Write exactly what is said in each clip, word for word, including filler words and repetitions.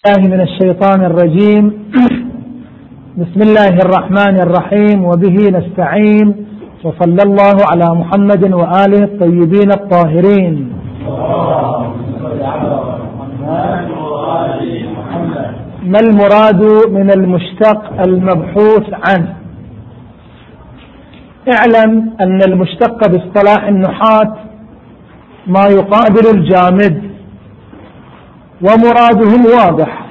الله من الشيطان الرجيم. بسم الله الرحمن الرحيم، وبه نستعين، وصلى الله على محمد وآله الطيبين الطاهرين. ما المراد من المشتق المبحوث عنه؟ اعلم أن المشتق باصطلاح النحاة ما يقابل الجامد، ومرادهم واضح،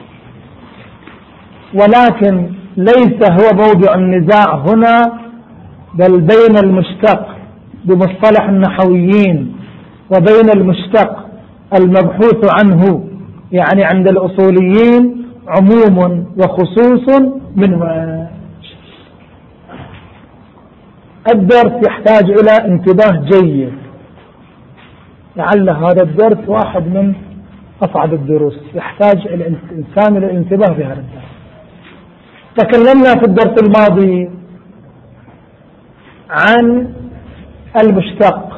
ولكن ليس هو موضع النزاع هنا، بل بين المشتق بمصطلح النحويين وبين المشتق المبحوث عنه، يعني عند الأصوليين عموم وخصوص منه. الدرس يحتاج إلى انتباه جيد، لعل هذا الدرس واحد من أصعب الدروس، يحتاج الإنسان إلى الانتباه في هذا الدرس. تكلمنا في الدرس الماضي عن المشتق،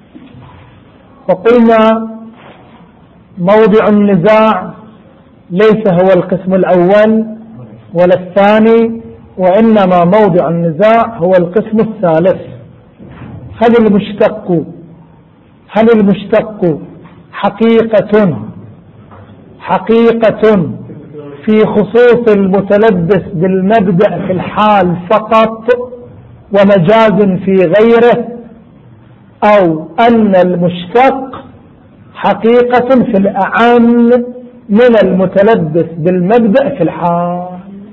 وقلنا موضع النزاع ليس هو القسم الأول ولا الثاني، وإنما موضع النزاع هو القسم الثالث. هل المشتق هل المشتق حقيقة حقيقة في خصوص المتلبس بالمبدأ في الحال فقط ومجاز في غيره، أو أن المشتق حقيقة في الأعم من المتلبس بالمبدأ في الحال؟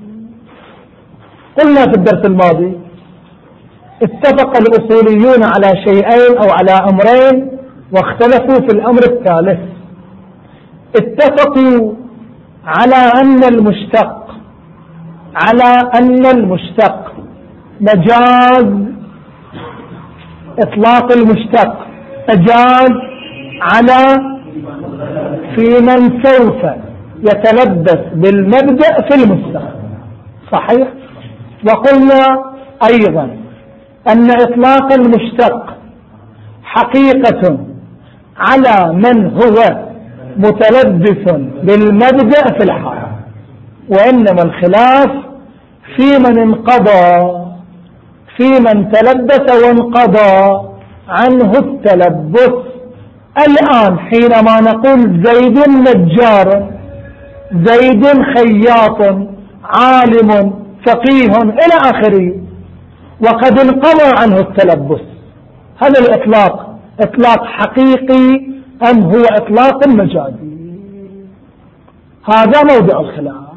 قلنا في الدرس الماضي اتفق الأصوليون على شيئين أو على أمرين، واختلفوا في الأمر الثالث. اتفقوا على أن المشتق على أن المشتق مجاز، إطلاق المشتق مجاز على في من سوف يتلبس بالمبدأ في المستقبل، صحيح؟ وقلنا أيضا أن إطلاق المشتق حقيقة على من هو متلبس بالمبدأ في الحال، وإنما الخلاف في من انقضى في من تلبس وانقضى عنه التلبس. الآن حينما نقول زيد نجار، زيد خياط، عالم، فقيه إلى آخره، وقد انقضى عنه التلبس، هذا الإطلاق إطلاق حقيقي أم هو إطلاق مجازي؟ هذا موضع الخلاف.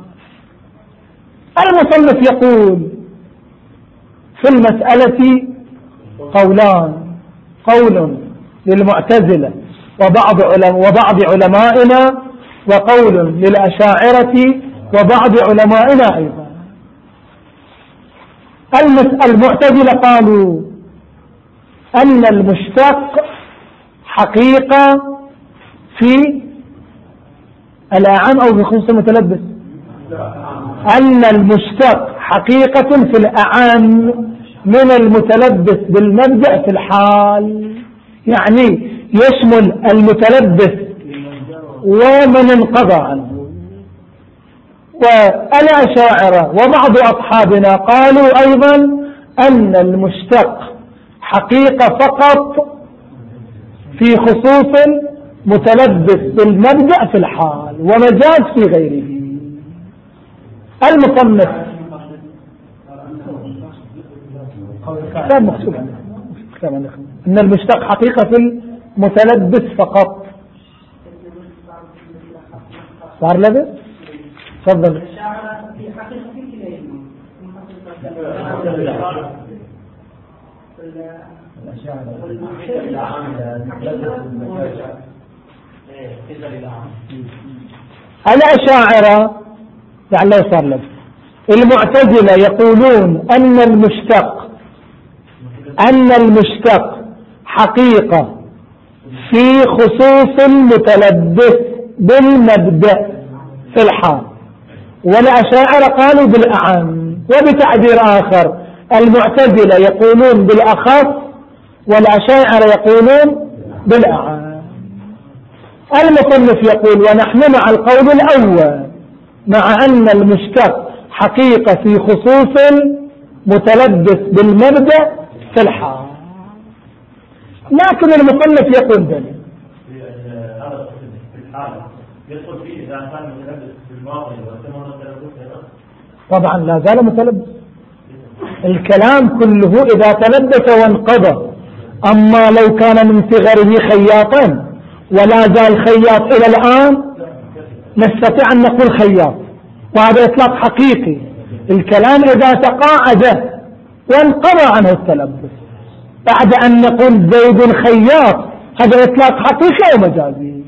المصنف يقول في المسألة قولان: قول للمعتزلة وبعض علم وبعض علمائنا، وقول للأشاعرة وبعض علمائنا أيضا. المعتزلة قالوا أن المشتق حقيقة في الأعم أو في خصوص المتلبس، أن المشتق حقيقة في الأعم من المتلبس بالمبدأ في الحال، يعني يشمل المتلبس ومن انقضى عنه. والأشاعرة وبعض أصحابنا قالوا أيضا أن المشتق حقيقة فقط في خصوص متلبس بالمبدأ في الحال ومجاز في غيره. المصنف كتاب مكتوب أن المشتق حقيقة في المتلبس فقط. صار لبس؟ تفضل. الأشاعرة لعله صار لبس. المعتزلة يقولون أن المشتق أن المشتق حقيقة في خصوص المتلبس بالمبدأ في الحال، والأشاعرة قالوا بالأعم. وبتعبير آخر المعتزلة يقولون بالأخص، والأشاعرة يقولون بالأعم. المصنف يقول: ونحن مع القول الأول مع أن المشتق حقيقة في خصوص متلبس بالمبدأ في الحال. لكن المصنف يقول ذلك في الحال يدخل فيه إذا كان متلبس بالماضي وسمى متلبس طبعا لا زال متلبس. الكلام كله إذا تلبس وانقضى. أما لو كان من صغره خياطا ولا زال خياط إلى الآن نستطيع أن نقول خياط، وهذا إطلاق حقيقي. الكلام إذا تقاعد وانقضى عنه التلبس بعد أن نقول زيد خياط، هذا إطلاق حقيقي ومجازي.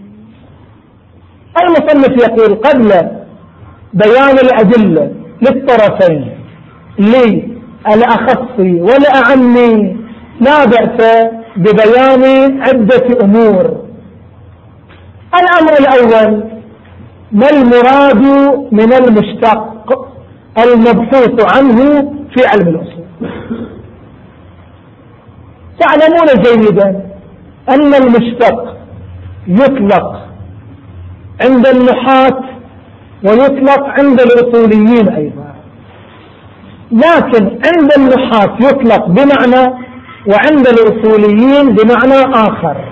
المصنف يقول قبل بيان الأدلة للطرفين للأخص والأعم لا بأس ببيان عدة أمور. الأمر الأول: ما المراد من المشتق المبحوث عنه في علم الأصول؟ تعلمون جيدا أن المشتق يطلق عند النحاة ويطلق عند الأصوليين أيضا، لكن عند النحاة يطلق بمعنى وعند الأصوليين بمعنى آخر.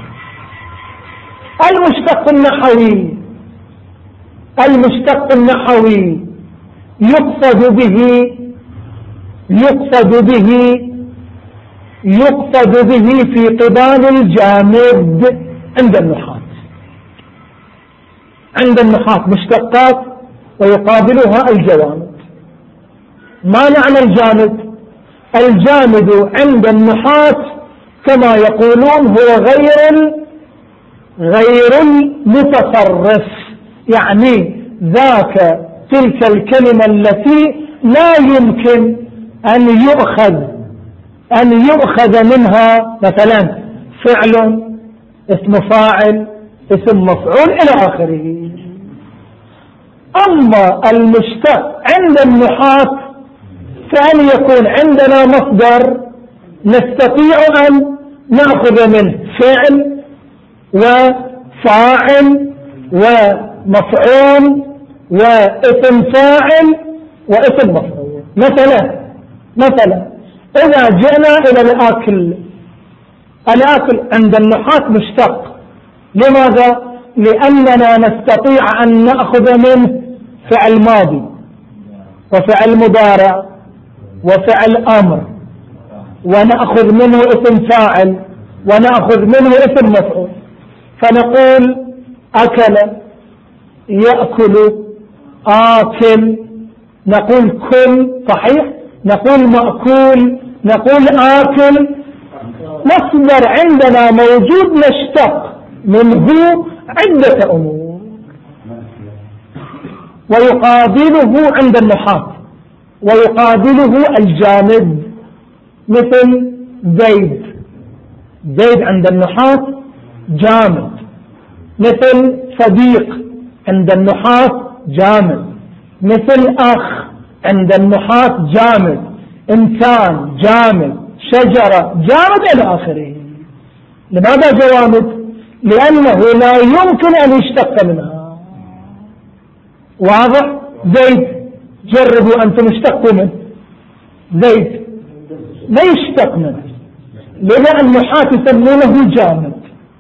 المشتق النحوي المشتق النحوي يقصد به يقصد به يقصد به في قبال الجامد عند النحاة. عند النحاة مشتقات ويقابلها الجوامد. ما معنى الجامد؟ الجامد عند النحاة كما يقولون هو غير غير المتصرف، يعني ذاك تلك الكلمة التي لا يمكن أن يؤخذ أن يؤخذ منها مثلا فعل، اسم فاعل، اسم مفعول إلى آخره. أما المشتق عند النحاة فأن يكون عندنا مصدر نستطيع أن نأخذ منه فعل وفاعل ومفعول واسم فاعل واسم مفعول. مثلا مثلا إذا جئنا إلى الآكل، الآكل عند النحاة مشتق. لماذا؟ لأننا نستطيع أن نأخذ منه فعل ماضي وفعل مضارع وفعل أمر، ونأخذ منه اسم فاعل ونأخذ منه اسم مفعول. فنقول أكل، يأكل، آكل، نقول كل، صحيح، نقول مأكول، نقول آكل. مصدر عندنا موجود نشتق منه عدة أمور. ويقابله عند النحاة ويقابله الجامد مثل زيد. زيد عند النحاة جامد. مثل صديق عند النحاة جامد. مثل أخ عند النحاة جامد. إنسان جامد. شجرة جامد إلى آخره. لماذا جوامد؟ لأنه لا يمكن أن يشتق منها. واضح؟ زيد جربوا أنتم اشتقوا منه. زيد لا يشتق منه لأن النحاة يسمونه جامد.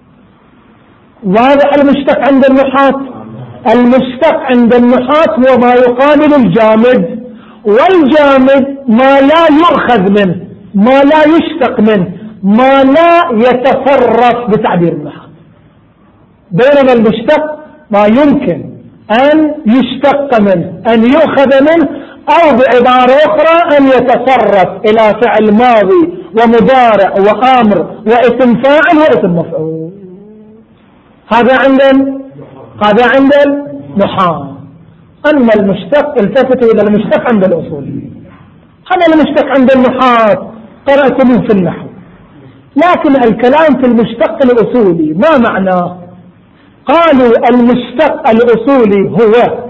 واضح؟ المشتق عند النحاة المشتق عند النحاة هو ما يقابل الجامد، والجامد ما لا يؤخذ منه، ما لا يشتق منه، ما لا يتصرف بتعبير النحاة. بينما المشتق ما يمكن أن يشتق منه، أن يؤخذ منه، أو بعبارة أخرى أن يتصرف إلى فعل ماضي ومضارع وأمر واسم فاعل واسم مفعول. هذا عند هذا عند النحاة. أما المشتق التفتوا إلى المشتق عند الأصوليين. هذا المشتق عند النحاة قرأتموه في النحو، لكن الكلام في المشتق الأصولي ما معناه؟ قالوا المشتق الأصولي هو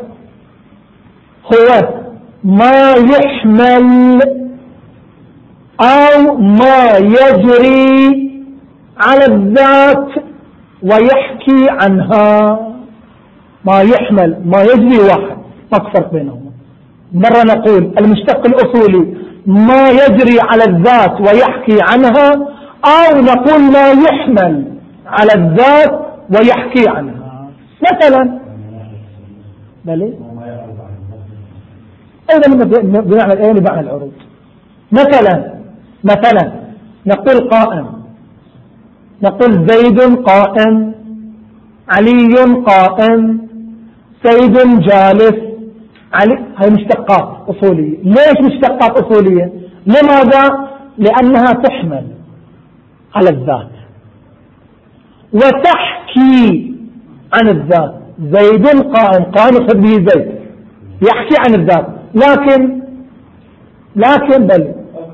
هو ما يحمل أو ما يجري على الذات ويحكي عنها. ما يحمل ما يجري واحد، ما فرق بينهما. مرة نقول المشتق الأصولي ما يجري على الذات ويحكي عنها، أو نقول ما يحمل على الذات ويحكي عنها. مثلا بلي أيضا بمعنى الآن بمعنى العروض. مثلا مثلا نقول قائم، نقول زيد قائم، علي قائم، سيد جالس، علي. هاي مشتقات أصولية. ليش مشتقات أصولية؟ لماذا؟ لأنها تحمل على الذات وتحكي عن الذات. زيد قائم، قائم يقصد به زيد، يحكي عن الذات، لكن لكن بل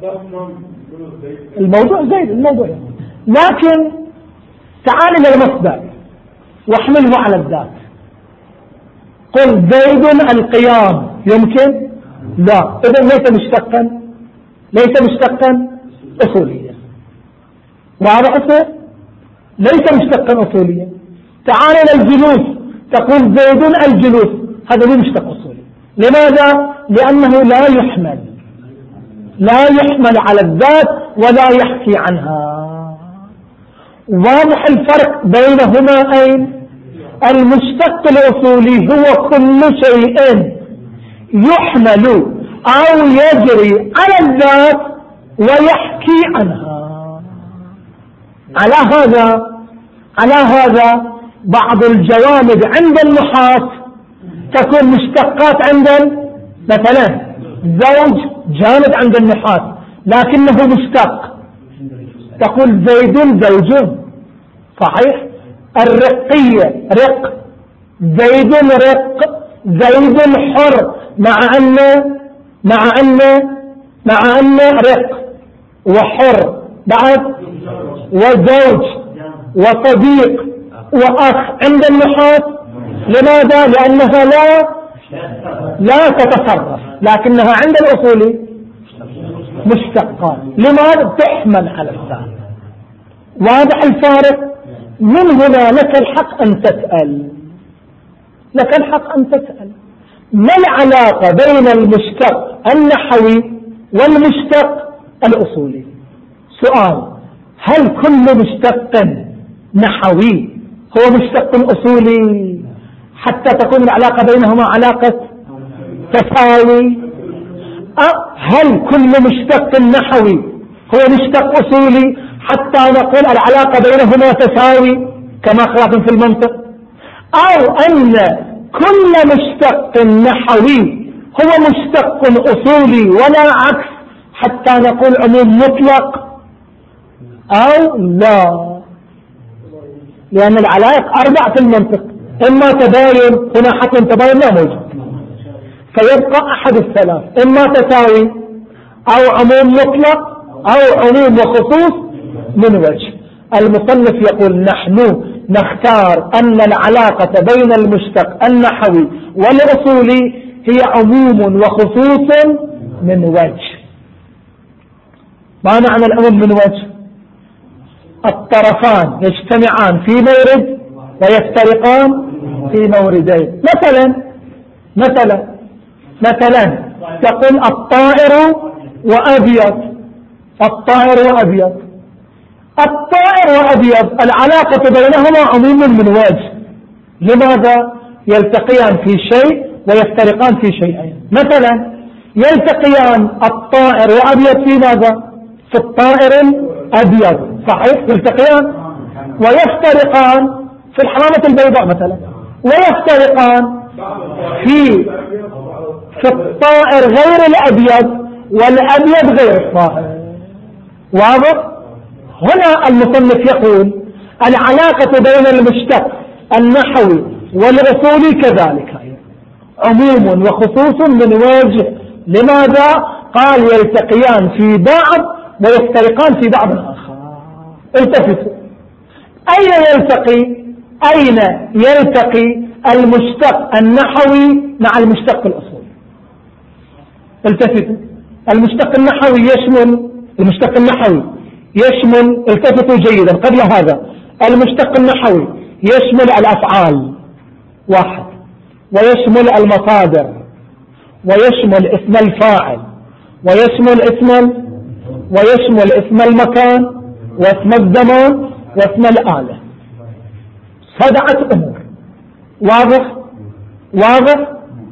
الموضوع زيد الموضوع، لكن تعال إلى المصدر واحمله على الذات. قل زيد القيام، يمكن؟ لا. إذن ليس مشتقا، ليس مشتقا أصوليا. واضح؟ ليس مشتقا أصوليا. تعال إلى الجلوس، تقول زيد الجلوس، هذا ليه مشتق أصولي. لماذا؟ لأنه لا يحمل لا يحمل على الذات ولا يحكي عنها. واضح الفرق بينهما أين؟ المشتق الأصولي هو كل شيء يحمل أو يجري على الذات ويحكي عنها. على هذا على هذا بعض الجوامد عند النحاة تكون مشتقات عند مثلا زوج جامد عند النحاة لكنه مشتق، تقول زيد زوج، صحيح. الرقية رق، زيد رق، زيد حر، مع أن مع أن مع أن رق وحر بعد وزوج وصديق وأخ عند النحاة. لماذا؟ لأنها لا لا تتصرف، لكنها عند الأصول مشتقات. لماذا؟ تحمل على الذات. واضح الفارق؟ من هنا لك الحق أن تسأل لك الحق أن تسأل ما العلاقة بين المشتق النحوي والمشتق الأصولي؟ سؤال: هل كل مشتق نحوي هو مشتق أصولي حتى تكون العلاقة بينهما علاقة تساوي؟ هل كل مشتق نحوي هو مشتق أصولي حتى نقول العلاقة بينهما تساوي كما خلاف في المنطق؟ أو أن كل مشتق نحوي هو مشتق أصولي ولا عكس حتى نقول عموم مطلق؟ أو لا، لأن العلائق أربع في المنطق، إما تباين، هنا حتى تباين لا موجود، فيبقى أحد الثلاث، إما تساوي أو عموم مطلق أو عموم وخصوص من وجه. المصنف يقول: نحن نختار أن العلاقة بين المشتق النحوي والأصولي هي عموم وخصوص من وجه. ما معنى العموم من وجه؟ الطرفان يجتمعان في مورد ويفترقان في موردين. مثلا مثلا مثلا تقول الطائر وأبيض، الطائر وأبيض، الطائر وأبيض العلاقة بينهما عموم من وجه. لماذا؟ يلتقيان في شيء ويفترقان في شيئين. مثلا يلتقيان الطائر وأبيض في ماذا؟ في الطائر الأبيض، صحيح، يلتقيان، ويفترقان في الحمامة البيضاء مثلا، ويفترقان في في الطائر غير الأبيض والأبيض غير الطائر. واضح؟ هنا المصنف يقول العلاقة بين المشتق النحوي والأصولي كذلك عموم وخصوص من وجه. لماذا؟ قال يلتقيان في بعض ويفترقان في بعض آخر. التفتوا، أين يلتقي أين يلتقي المشتق النحوي مع المشتق الأصولي؟ التفتوا، المشتق النحوي يشمل المشتق النحوي يشمل التفتوا جيدا قبل هذا، المشتق النحوي يشمل الأفعال واحد، ويشمل المصادر ويشمل اسم الفاعل ويشمل اسم ويشمل اسم المكان واسم الزمان واسم الآلة. سبعة أمور. واضح واضح.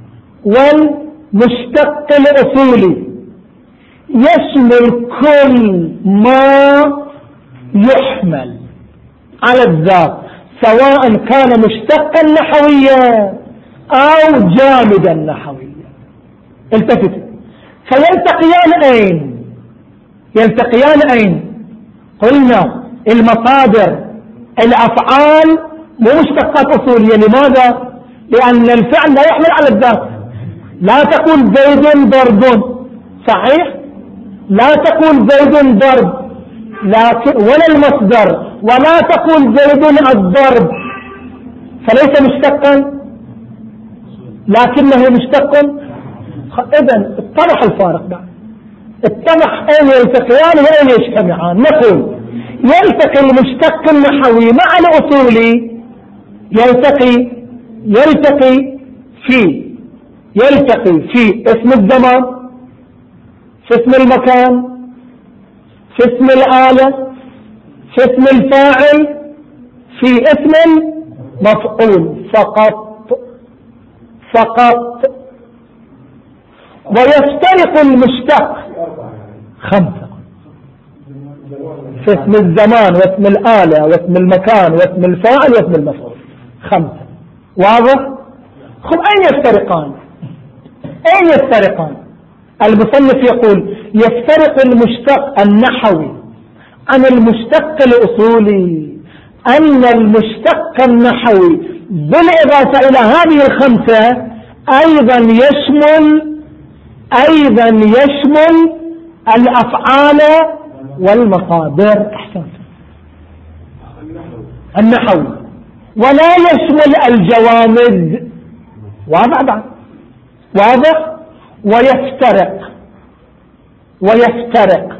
والمشتق الأصولي يشمل كل ما يحمل على الذات سواء كان مشتقا نحويا أو جامدا نحويا. التفت. فيلتقيان أين؟ يلتقيان أين؟ قلنا المصادر الأفعال مو مشتقات أصولية. لماذا؟ لأن الفعل لا يحمل على الذات. لا تقول زيد ضرب، صحيح؟ لا تقول زيد ضرب لكن ولا المصدر، ولا تقول زيد الضرب، فليس مشتقا لكنه مشتق. إذن اتضح الفارق بعد، اتضح أين يلتقيان وأين يجتمعان. نقول يلتقي المشتق النحوي مع الأصولي، يلتقي يلتقي في يلتقي في اسم الزمان، في اسم المكان، في اسم الآلة، في اسم الفاعل، في اسم المفعول فقط فقط. ويفترق المشتق خمسة، في اسم الزمان واسم الآلة واسم المكان واسم الفاعل واسم المفعول، خمسة. واضح؟ خب أين يفترقان؟ أين يفترقان؟ المصنف يقول يفترق المشتق النحوي عن المشتق الأصولي أن المشتق النحوي بالإضافة إلى هذه الخمسة أيضا يشمل أيضا يشمل الأفعال والمصادر. أحسن. النحوي ولا يشمل الجوامد. واضح بعد؟ واضح. ويفترق ويفترق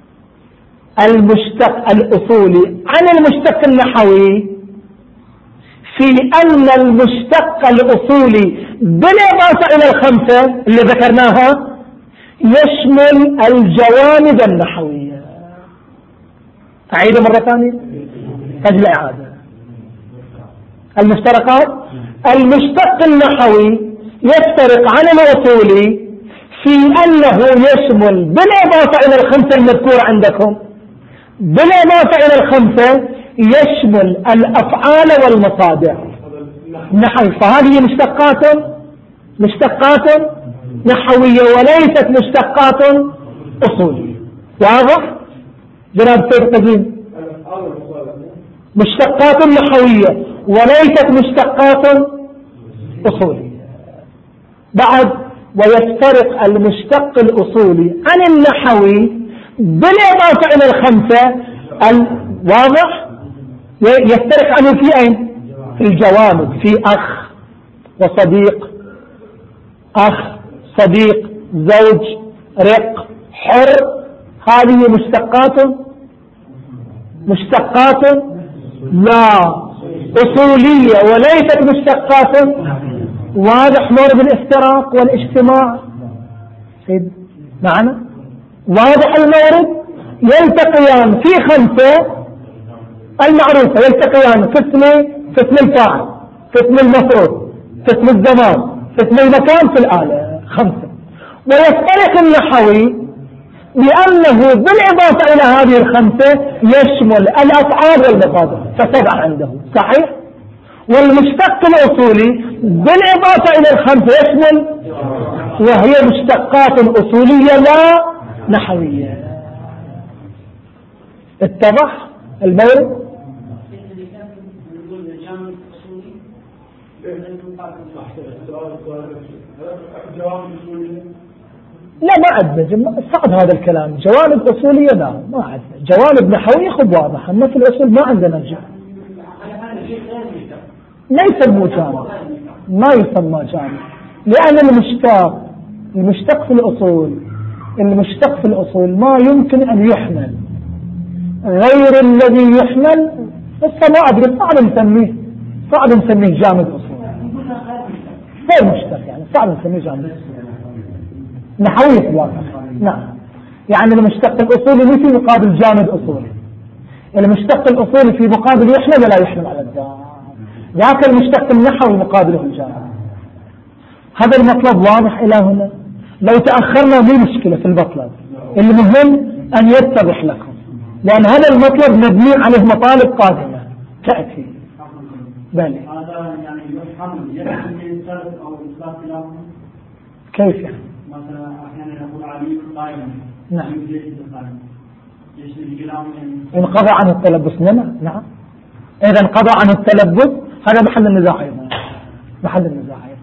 المشتق الأصولي عن المشتق النحوي في أن المشتق الأصولي بالإضافة إلى الخمسة اللي ذكرناها يشمل الجوامد النحوية. أعيد مرة ثانية أجل إعادة. المشتركات المشتق النحوي يفترق عن الأصولي في أنه يشمل بالإضافة إلى الخمسة المذكورة عندكم، بالإضافة إلى الخمسة يشمل الأفعال والمصادر نحوي. فهذه مشتقات مشتقات نحوية وليست مشتقات أصولية. واضح؟ جناب سيد قديم، مشتقات نحوية وليست مشتقات أصولية. بعد ويفترق المشتق الأصولي عن النحوي بالإضافة إلى الخمسة. الواضح يفترق عنه في أين؟ في الجوامد، في أخ وصديق، أخ صديق زوج رق حر. هذه مشتقات مشتقات لا أصولية وليست مشتقات. واضح مورد الافتراق والاجتماع سيد معنا؟ واضح المورد. يلتقيان في خمسة المعروفة، يلتقيان في اسم في اسم الفاعل، في اسم المفعول، في اسم الزمان، في اسم المكان، في الآلة، خمسة. ويفترق النحوي لأنه بالإضافة إلى هذه الخمسة يشمل الأفعال والمصادر، فسبعة عنده، صحيح؟ والمشتق الأصولي بالإضافة إلى الخمسة يشمل، وهي مشتقات أصولية لا نحوية. اتضح المورد؟ لا ما عندنا، صعب هذا الكلام. جوانب أصولية لا ما عندنا، جوانب نحوية خب واضحة، أما في الأصول ما عندنا جانب. ما يسمى جانب، ما يسمى جانب، لأن المشتق المشتق في الأصول المشتق في الأصول ما يمكن أن يحمل غير الذي يحمل. بس ما أدري، صعب نسميه صعب نسميه جامد أصول، غير مشتق يعني، صعب نسميه جامد. نحوية في الواقع. نعم، يعني المشتق الأصولي مو في مقابل جامد أصولي، المشتق الأصولي في مقابل يحمل ولا يحمل على الذات، ذاك المشتق النحوي مقابله الجامد. هذا المطلب واضح إلى هنا. لو تأخرنا مو مشكلة في المطلب، المهم أن يتضح لكم، لأن هذا المطلب مبني عليه مطالب قادمة تأتي. بل هذا يعني يفهم يفهم السلف أو الإسلام كلاهما. كيف يعني؟ مثلا أحيانا يقول علي قائما. نعم. جيش القائم. جيش الكلام انقضى عن التلبس لنا. نعم. إذا انقضى عن التلبس هذا محل النزاع أيضا. محل النزاع أيضا.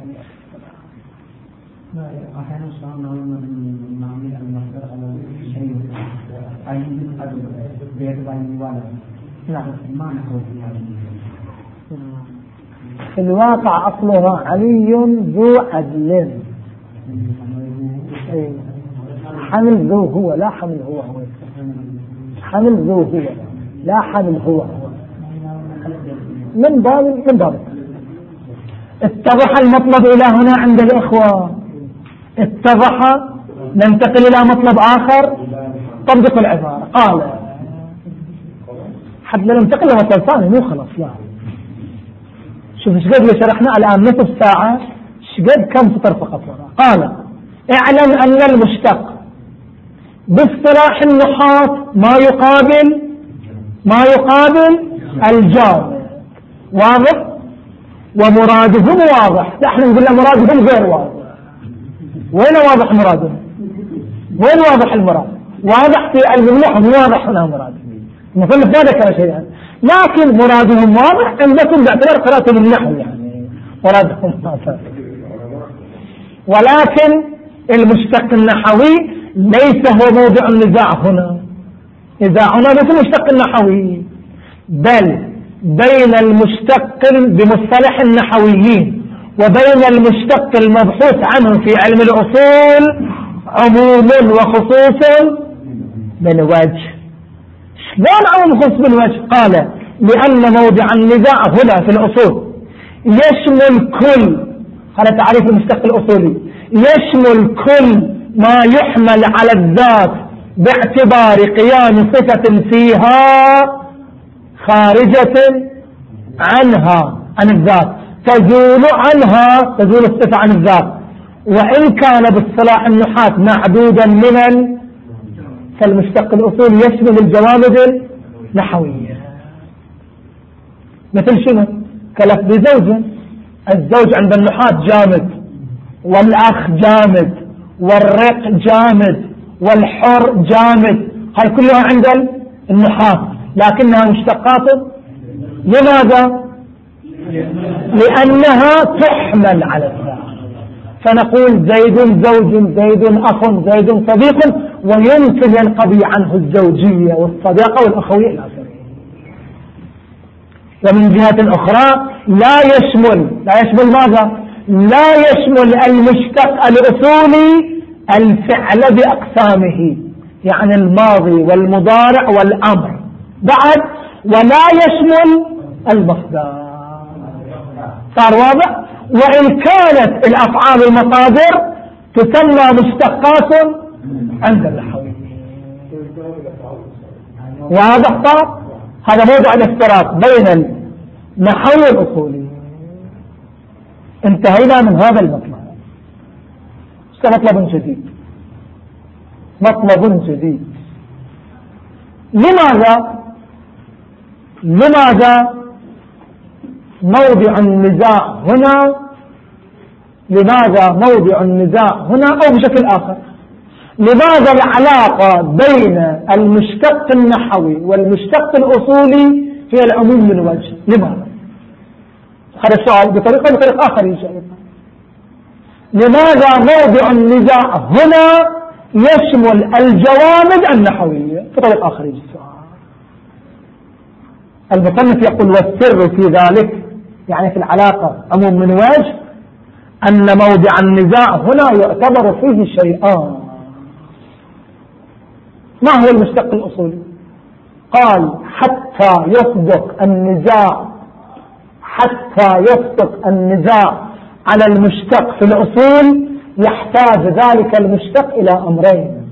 أحيانا صار نعمل المصدر على شيء أين بيت بعين ولا. نعم. ما نقول في الواقع أصلها علي ذو عدل. أي. حمل ذو هو لا حمل هو هو. حمل ذو هو لا حمل هو هو. من باب من باب اتضح المطلب إلى هنا عند الإخوة. اتضح. ننتقل إلى مطلب آخر. طبق العبارة. قال حتى ننتقل إلى مطلب ثاني مو خلاص لا. شوف ايش قد شرحنا الآن نصف ساعة ايش قد كم سطر فقط. قال اعلم أن المشتق باصطلاح النحاة ما يقابل ما يقابل الجامد. واضح؟ ومرادهم واضح. احنا نقول مرادهم غير واضح. وين واضح مرادهم؟ وين واضح المراد؟ واضح في علم النحو واضح هنا مراد. المصنف ما ذكر شيئا، لكن مرادهم واضح عندكم باعتبار قراءة النحو يعني مرادهم واضح. ولكن المشتق النحوي ليس هو موضع النزاع هنا. نزاعنا ليس المشتق النحوي، بل بين المشتق بمصطلح النحويين وبين المشتق المبحوث عنه في علم الأصول عموم وخصوص بالوجه. شلون عموم وخصوص بالوجه؟ قال لأن موضع النزاع هنا في الأصول يشمل كل، هذا تعريف المشتق الأصولي، يشمل كل ما يحمل على الذات باعتبار قيام صفة فيها خارجة عنها عن الذات، تزول عنها تزول الصفة عن الذات، وإن كان باصطلاح النحاة معدودا من ال... فالمشتق الأصولي يشمل الجوامد النحوية. مثل شنو؟ كلفظ زوج. الزوج عند النحاة جامد، والأخ جامد، والرق جامد، والحر جامد، هاي كلها عند النحاة لكنها مشتقات. لماذا؟ لأنها تحمل على الذات، فنقول زيد زوج، زيد أخ، زيد صديق، ويمكن ينقضي عنه الزوجية والصداقة والأخوية إلى آخره. ومن جهة أخرى لا يشمل لا يشمل ماذا؟ لا يشمل المشتق الأصولي الفعل بأقسامه، يعني الماضي والمضارع والأمر بعد، ولا يشمل المصدر. صار واضح؟ وإن كانت الأفعال المصادر تسمى مشتقات عند النحويين. واضح؟ صار هذا موضع الافتراق بين النحو والأصولي. انتهينا من هذا المطلب. مطلب جديد مطلب جديد لماذا لماذا موضع النزاع هنا لماذا موضع النزاع هنا أو بشكل آخر، لماذا العلاقة بين المشتق النحوي والمشتق الأصولي في العموم من وجه؟ لماذا؟ هذا السؤال بطريقة بطريقة آخر إن شاء الله. لماذا موضع النزاع هنا يشمل الجوامد النحوية بطريقة آخر يجي السؤال. المصنف يقول والسر في ذلك، يعني في العلاقة عموم من وجه، أن موضع النزاع هنا يعتبر فيه شيئان. ما هو المشتق الأصولي؟ قال حتى يصدق النزاع حتى يصدق النزاع على المشتق في الأصول يحتاج ذلك المشتق إلى أمرين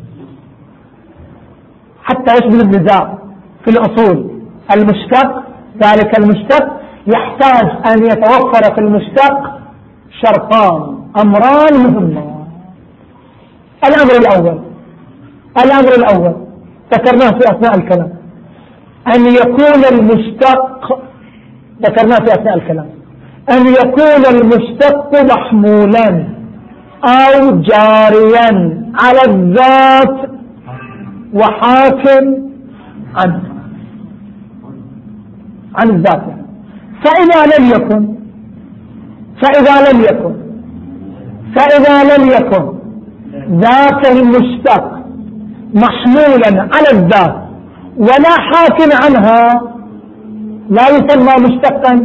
حتى يشمل النزاع في الأصول. المشتق ذلك المشتق يحتاج أن يتوفر في المشتق شرطان أمران مهمان. الأمر الأول الأمر الأول ذكرناه في أثناء الكلام أن يكون المشتق ذكرناه في أثناء الكلام أن يكون المشتق محمولا أو جاريا على الذات وحاكم عنه عن الذات. فإذا لم يكن فإذا لم يكن فإذا لم يكن ذاك المشتق محمولا على الذات ولا حاكم عنها لا يسمى مشتقا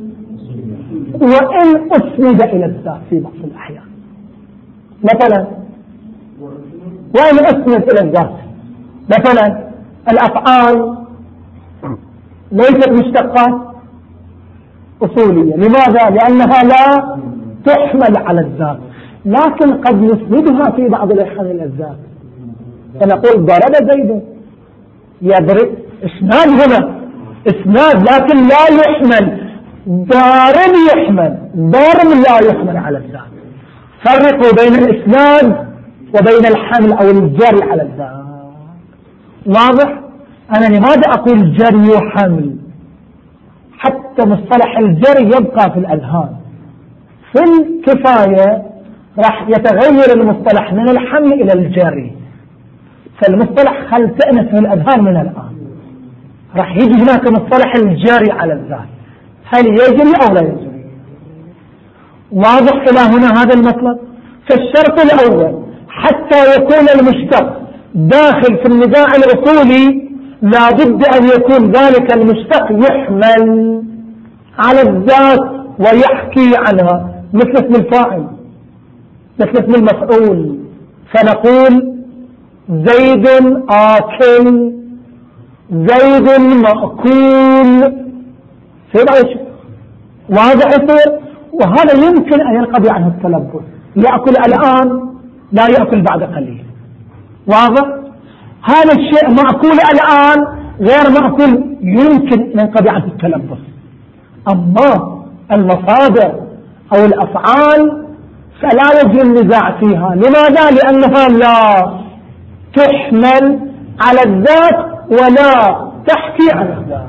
وإن أسند إلى الذات في بعض الأحيان. مثلا وإن أسند إلى الذات مثلا الأفعال ليست مشتقات أصولية. لماذا؟ لأنها لا تحمل على الذات، لكن قد نسندها في بعض الأحيان إلى الذات. فنقول ضرب زيد يضرب، إسناد هنا إسناد لكن لا يحمل. ضارب يحمل، ضرب لا يحمل على الذات. فرقوا بين الإسناد وبين الحمل أو الجري على الذات. واضح؟ أنا لماذا أقول جري وحمل؟ حتى مصطلح الجري يبقى في الأذهان. في الكفاية راح يتغير المصطلح من الحمل إلى الجري، فالمصطلح خل تأنس في الأذهان من الآن. راح يجي هناك مصطلح الجري على الذات، هل يجري أو لا يجري؟ واضح إلى هنا هذا المطلب. فالشرط الأول حتى يكون المشتق داخل في النزاع الأصولي لا بد أن يكون ذلك المشتق يحمل على الذات ويحكي عنها، مثل اسم الفاعل مثل اسم المفعول. فنقول زيد آكل، زيد مأكول، سيبقى واضح يصير. وهذا يمكن أن ينقضي عنه التلبس، يأكل الآن لا يأكل بعد قليل. واضح؟ هذا الشيء مأكول الآن غير مأكول يمكن أن ينقضي عنه التلبس. أما المصادر أو الأفعال فلا يجري النزاع فيها. لماذا؟ لأنها لا تحمل على الذات ولا تحكي عن الذات.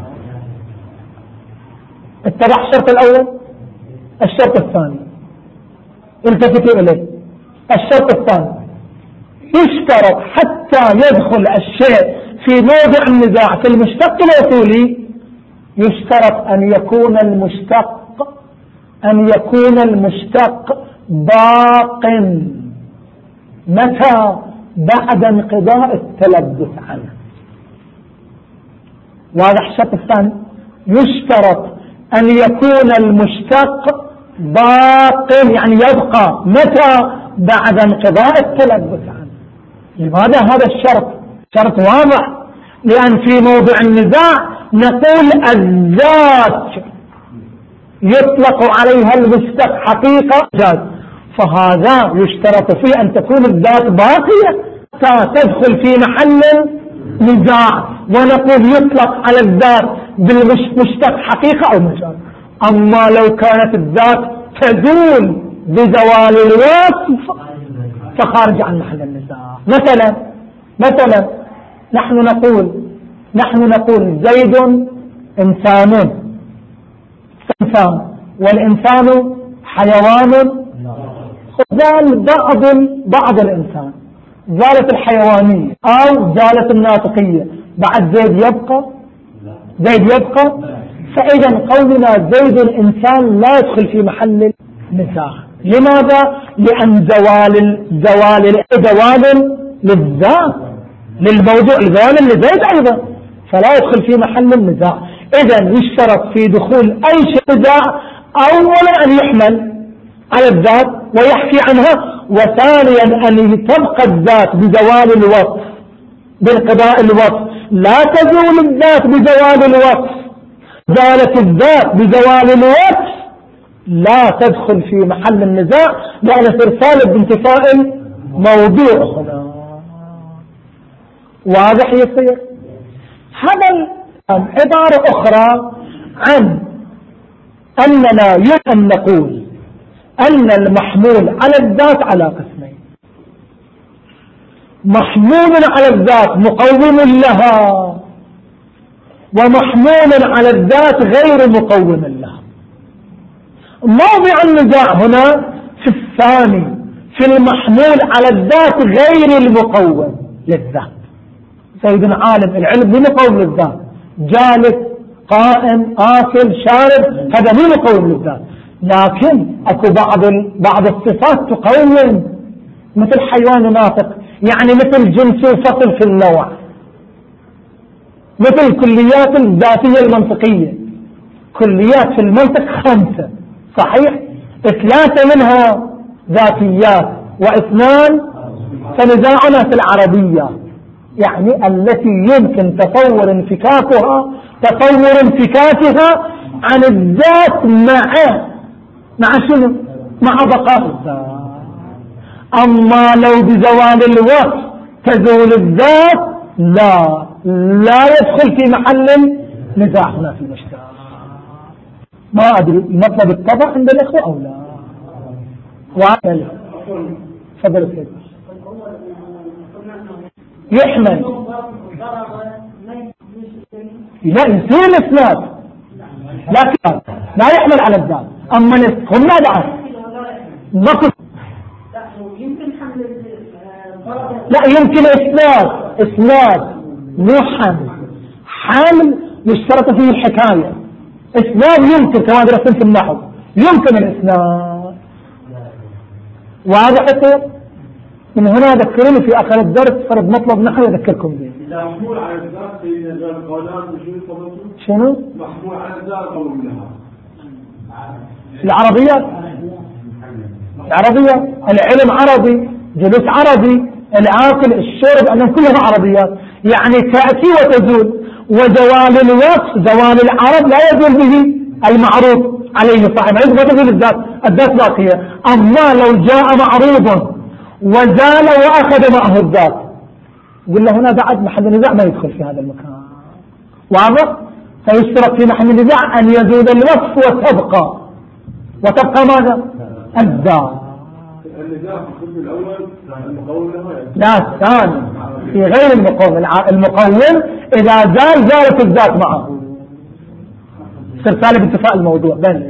اتبع الشرط الأول. الشرط الثاني التفتوا إليه. الشرط الثاني يشترط حتى يدخل الشيء في موضع النزاع في المشتق الأصولي، يشترط أن يكون المشتق أن يكون المشتق باق. متى؟ بعد انقضاء التلبس عنه. واضح؟ الشرط الثاني يشترط أن يكون المشتق باق، يعني يبقى. متى؟ بعد انقضاء التلبس عنه. لماذا هذا الشرط؟ شرط واضح، لأن في موضع النزاع نقول الذات يطلق عليها المشتق حقيقة جاز، فهذا يشترط فيه أن تكون الذات باقية حتى تدخل في محل نزاع، ونقول يطلق على الذات بالمشتق حقيقة أو مجاز. أما لو كانت الذات تزول بزوال الوصف فخارج عن محل النزاع. مثلا مثلا نحن نقول نحن نقول زيد إنسان إنسان والإنسان حيوان. زال بعض بعض الإنسان، زالت الحيوانية أو زالت الناطقية، بعد زيد يبقى زيد يبقى فإذا قولنا زيد الإنسان لا يدخل في محل النزاع. لماذا؟ لأن زوال زوال زوال للذات للموضوع، زوال لزيد أيضا، فلا يدخل في محل النزاع. إذا يشترط في دخول أي شيء نزاع أولا أن يحمل على الذات ويحكي عنها، وثانيا أن تبقى الذات بزوال الوصف بانقضاء الوصف. لا تزول الذات بزوال الوصف، زالت الذات بزوال الوصف لا تدخل في محل النزاع لأن استرسال بانتفاء الموضوع هنا واضح يصير. هذا عبارة أخرى عن أننا يجب أن نقول أن المحمول على الذات على قسمين: محمول على الذات مقوم لها، ومحمول على الذات غير مقوم لها. موضع النزاع هنا في الثاني، في المحمول على الذات غير المقوم للذات. زيد عالم، العلم مو مقوم للذات، جالس قائم آكل شارب، هذا مو مقوم للذات. لكن اكو بعض بعض الصفات تقوم، مثل حيوان ناطق، يعني مثل جنس وفصل في النوع، مثل كليات الذاتية المنطقية. كليات في المنطق خمسة صحيح، ثلاثة منها ذاتيات واثنان فنزاعنا في العربية، يعني التي يمكن تطور انفكاكها تطور انفكاكها عن الذات مع مع شنو؟ مع بقاء الذات. أما لو بزوال الوقت تزول الذات لا لا يدخل في محل نزاع هنا في المجتمع. ما أدري مطلب الطبع عند الإخوة أو لا. وعلى فضل سيد يحمل لا يصير الإسناد، لكن لا يحمل على الذات. أما هم لا بعد نقص لا يمكن إسناد إسناد مو حمل. حمل يشترط فيه الحكاية، إسناد يمكن كما درسنا في النحو يمكن الإسناد. واضح؟ من هنا ذكروني في آخر الدرس فرض مطلب نحو يذكركم به. إذا محمول على الذات في القولان شنو؟ محمول على الذات قول لها العربية العربية العلم عربي، جلوس عربي، الآكل الشرب، أنهم كلها عربيات، يعني تأتي وتزول. وزوال الوصف زوال العرب لا يزول به المعروض عليه صاحب علم، فتزول الذات الذات باقية. أما لو جاء معروض وزال وأخذ معه الذات، قلنا هنا بعد محل النزاع ما يدخل في هذا المكان. واضح؟ فيشترط في محل النزاع أن يزول الوصف وتبقى وتبقى ماذا؟ الذات. النزاع في القسم الأول المقوم لها لا الثاني في غير المقوم. المقوم إذا زال زالت الذات معه. استرسال باتفاق الموضوع. بل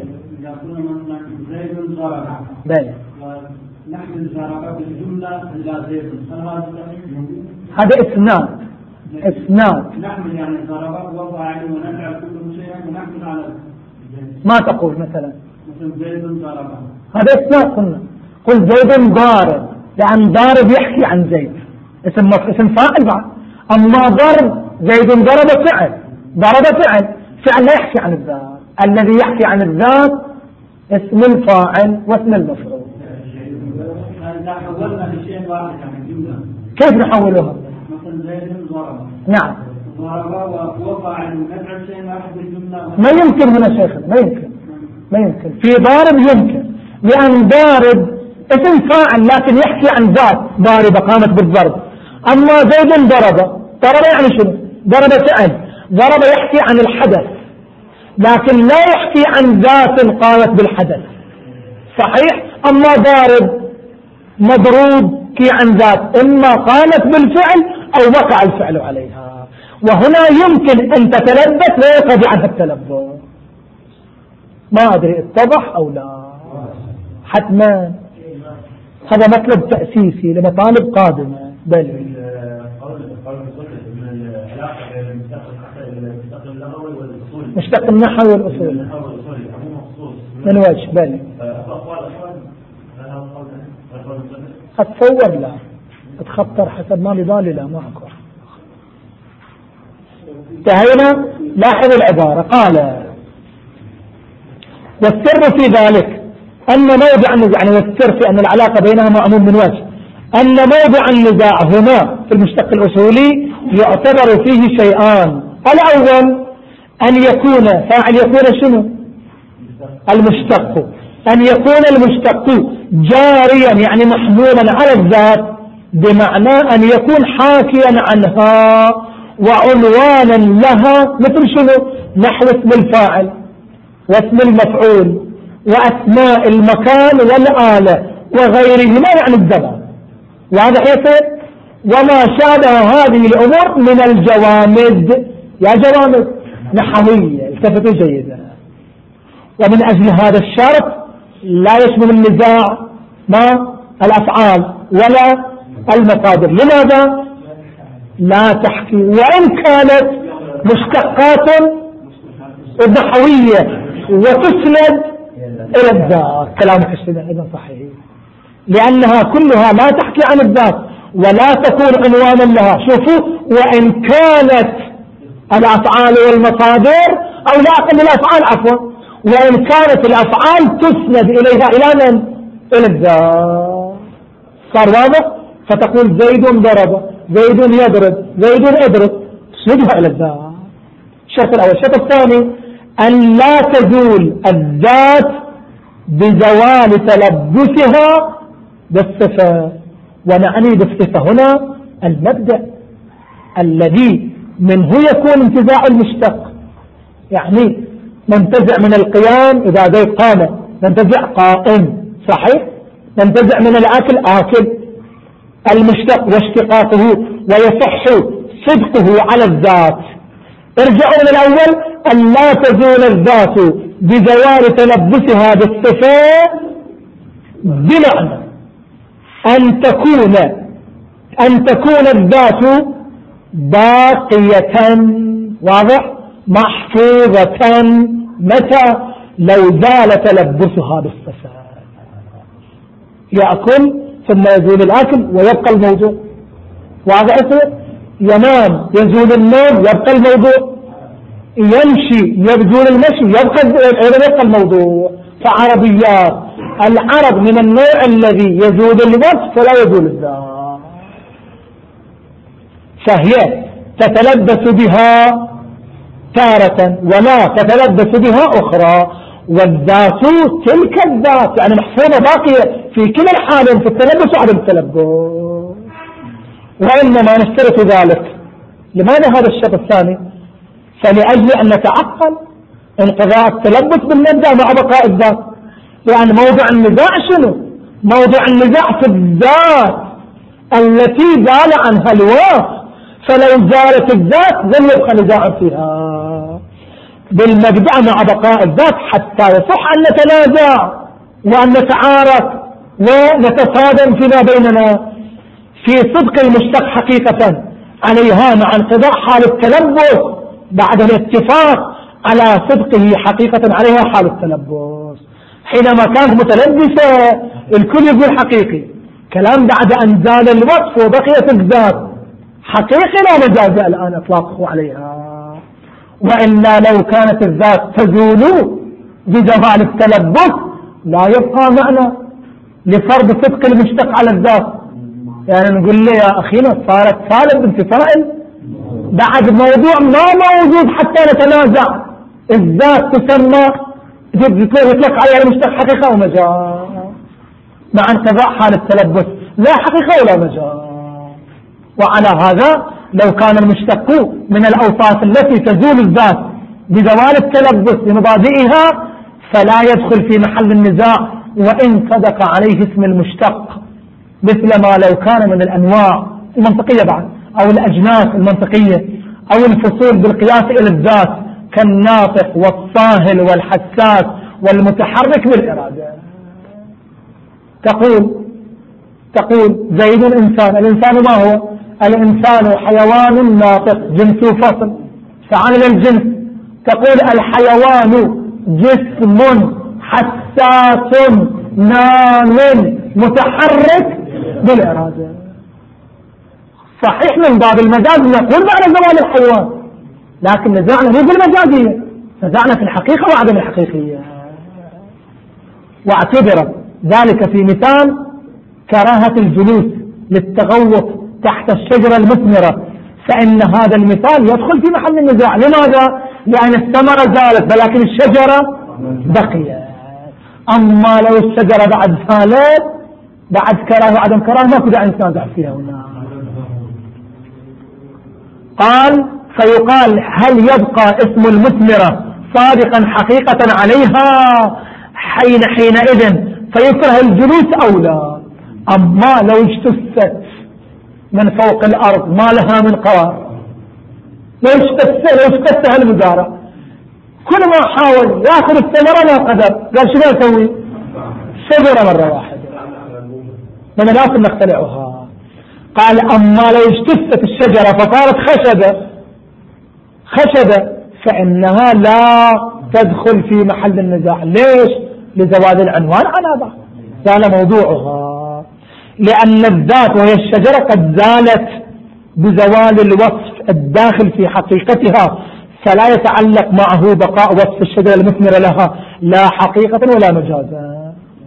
بل نحمل ضربة بالجملة إلى زيد، هذا إسناد إسناد نحمل يعني ضربة وضع ونجعل كل شيء ونحمل على ما تقول مثلا مثل زيد ضربة، هذا إسناد. قلنا قل زيد ضارب، لأن ضارب يحكي عن زيد اسم اسم فاعل بعد. أما ضرب زيد ضرب فعل، ضرب فعل فعل لا يحكي عن الذات. الذي يحكي عن الذات اسم الفاعل واسم المفعول. إذا حولنا لشيء واحد عن الجملة كيف نحولها؟ مثل زيد ضرب نعم ضرب وفاعل ونجعل شيء واحد بالجملة. ما يمكن هنا شيخنا، ما يمكن ما يمكن. في ضارب يمكن، لأن ضارب اسم فاعل لكن يحكي عن ذات ضاربة قامت بالضرب. أما زيد ضرب، ضرب يعني شنو؟ ضرب فعل، ضرب يحكي عن الحدث لكن لا يحكي عن ذات قامت بالحدث صحيح. أما ضارب مضروب كي عن ذات إما قامت بالفعل أو وقع الفعل عليها، وهنا يمكن أن تتلبس ويقضي عنها التلبس. ما أدري اتضح أو لا. حتما هذا مطلب تأسيسي لمطالب قادمة. بل مشتق النحو والأصول من وجه. بل أتصور لا أتخطر حسب ما ببالي لا ما أكو. انتهينا. لاحظ العبارة قال والسر في ذلك أن موضع النزاع، يعني والسر في أن العلاقة بينها معمول من وجه، أن موضع النزاع هنا في المشتق الأصولي يعتبر فيه شيئان. الأول أن يكون فاعل يكون شنو؟ المشتق، أن يكون المشتق جاريا يعني محمولا على الذات بمعنى أن يكون حاكيا عنها وعنوانا لها، مثل شنو؟ نحو اسم الفاعل واسم المفعول وأسماء المكان والآلة وغيرهما يعني الزمان. واضح يصير؟ وما شابه هذه الأمور من الجوامد، يا جوامد نحوية، التفتوا جيدا. ومن أجل هذا الشرط لا يشمل النزاع ما الأفعال ولا المصادر. لماذا؟ لا تحكي وإن كانت مشتقات نحوية وتسند إلى الذات. كلامك الشيء أيضا صحيح، لأنها كلها لا تحكي عن الذات ولا تكون عنوانا لها. شوفوا، وإن كانت الأفعال والمصادر أو لا أقل الأفعال عفوا، وإن كانت الأفعال تسند إليها إلى من؟ إلى الذات. صار واضح؟ فتقول زيد ضرب، زيد يضرب، زيد اضرب، تسندها إلى الذات. الشرط الأول. الشرط الثاني أن لا تزول الذات بزوال تلبسها بالصفة. ونعني بالصفة هنا المبدأ الذي منه يكون انتزاع المشتق، يعني ننتزع من القيام إذا زيد قام ننتزع قائم، صحيح؟ ننتزع من الأكل آكل. المشتق واشتقاقه ويصح صدقه على الذات. ارجعوا من الأول، أن لا تزول الذات بزوال تلبسها بالصفة بمعنى أن تكون أن تكون الذات باقية، واضح؟ محفوظة. متى؟ لو زال تلبسها بالصفة. يأكل ثم يزول الأكل ويبقى الموضوع، واضح؟ ينام يزول النوم يبقى الموضوع، يمشي يزول المشي يبقى يبقى الموضوع. فعربيات العرب من النوع الذي يزول الوصف فلا يزول الذات، فهي تتلبس بها تارة ولا تتلبس بها أخرى. والذات تلك الذات يعني محفوظة باقية في كلا الحالين، في التلبس وعدم التلبس. وإنما نشترط ذلك. لماذا هذا الشرط الثاني؟ فلأجل أن نتعقل انقضاء التلبس بالمبدأ مع بقاء الذات. لأن موضع النزاع شنو؟ موضع النزاع في الذات التي زال عنها الوصف، فلو زالت الذات لن يبقى نزاع فيها. بالمبدأ مع بقاء الذات حتى يصح أن نتنازع وأن نتعارك ونتصادم فيما بيننا في صدق المشتق حقيقة عليها مع انقضاء حال التلبس بعد الاتفاق على صدقه حقيقة عليها حال التلبس. حينما كانت متلبسة الكل يقول حقيقي، كلام بعد أن زال الوصف وبقيت الذات حقيقي لا مجاز الآن إطلاقه عليها. وإلا لو كانت الذات تزول بزوال التلبس لا يبقى معنى لفرض صدق المشتق على الذات. يعني نقول له يا أخينا صارت سالب انتفائل بعد موضوع ما موجود حتى نتنازع. الذات تسمى يطلق عليها المشتق حقيقة ومجاز مع انقضاء حال التلبس، لا حقيقة ولا مجاز. وعلى هذا لو كان المشتق من الأوصاف التي تزول الذات بزوال التلبس بمبادئها فلا يدخل في محل النزاع وإن صدق عليه اسم المشتق، مثل ما لو كان من الأنواع المنطقية بعد أو الأجناس المنطقية أو الفصول بالقياس إلى الذات كالناطق والصاهل والحساس والمتحرك بالإرادة. تقول تقول زيد إنسان. الإنسان ما هو؟ الإنسان حيوان ناطق جنس فصل فعن الجنس. تقول الحيوان جسم حساس نام متحرك بالإرادة. صحيح من باب المجاز نقول بعد زوال الحيوان، لكن نزعنا مو بالمجازية، نزعنا في الحقيقة وعدم الحقيقية. واعتبر ذلك في مثال كراهة الجلوس للتغوط تحت الشجرة المثمرة، فإن هذا المثال يدخل في محل النزاع. لماذا؟ لأن الثمرة زالت ولكن الشجرة بقيت. أما لو الشجرة بعد زالت بعد كراهة وعدم كراهة ما كده يتنازع فيها هنا. قال فيقال هل يبقى اسم المثمرة صادقا حقيقة عليها حين حينئذ فيكره الجلوس أو لا؟ أما لو اجتثت من فوق الأرض ما لها من قرار، لو اجتثت لو اجتثتها المزارع كل ما حاول يأخذ الثمرة لا قدر، قال شو يسوي؟ صبر مرة واحدة لما لازم نختلعها. قال أما لو اجتثت الشجرة فصارت خشبة خشبة فإنها لا تدخل في محل النزاع. ليش؟ لزوال العنوان على بعض، زال موضوعها، لأن الذات وهي الشجرة قد زالت بزوال الوصف الداخل في حقيقتها، فلا يتعلق معه بقاء وصف الشجرة المثمرة لها لا حقيقة ولا مجازا.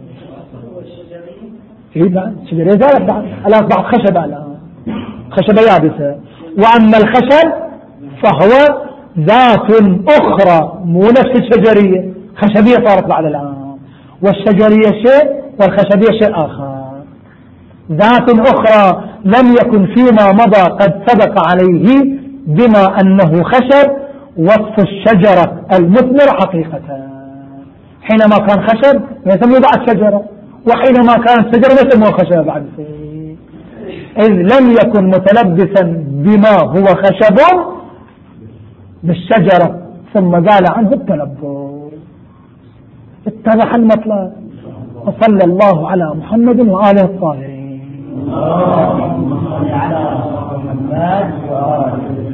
إيه لا الشجرة زالت بعد الآن بعد خشبة، الآن خشبة يابسة. وأما الخشب فهو ذات أخرى مو نفس الشجرية، خشبية صارت بعد الآن، والشجرية شيء والخشبية شيء آخر، ذات أخرى لم يكن فيما مضى قد سبق عليه بما أنه خشب وصف الشجرة المثمرة حقيقة. حينما كان خشب يسمى بعد شجرة، وحينما كان شجرة يسمى خشب بعد شيء، إذ لم يكن متلبسا بما هو خشب بالشجرة ثم زال عنه التلبس. اتضح المطلب. وصلى الله على محمد وآله الطاهرين. اللهم صل على محمد وآله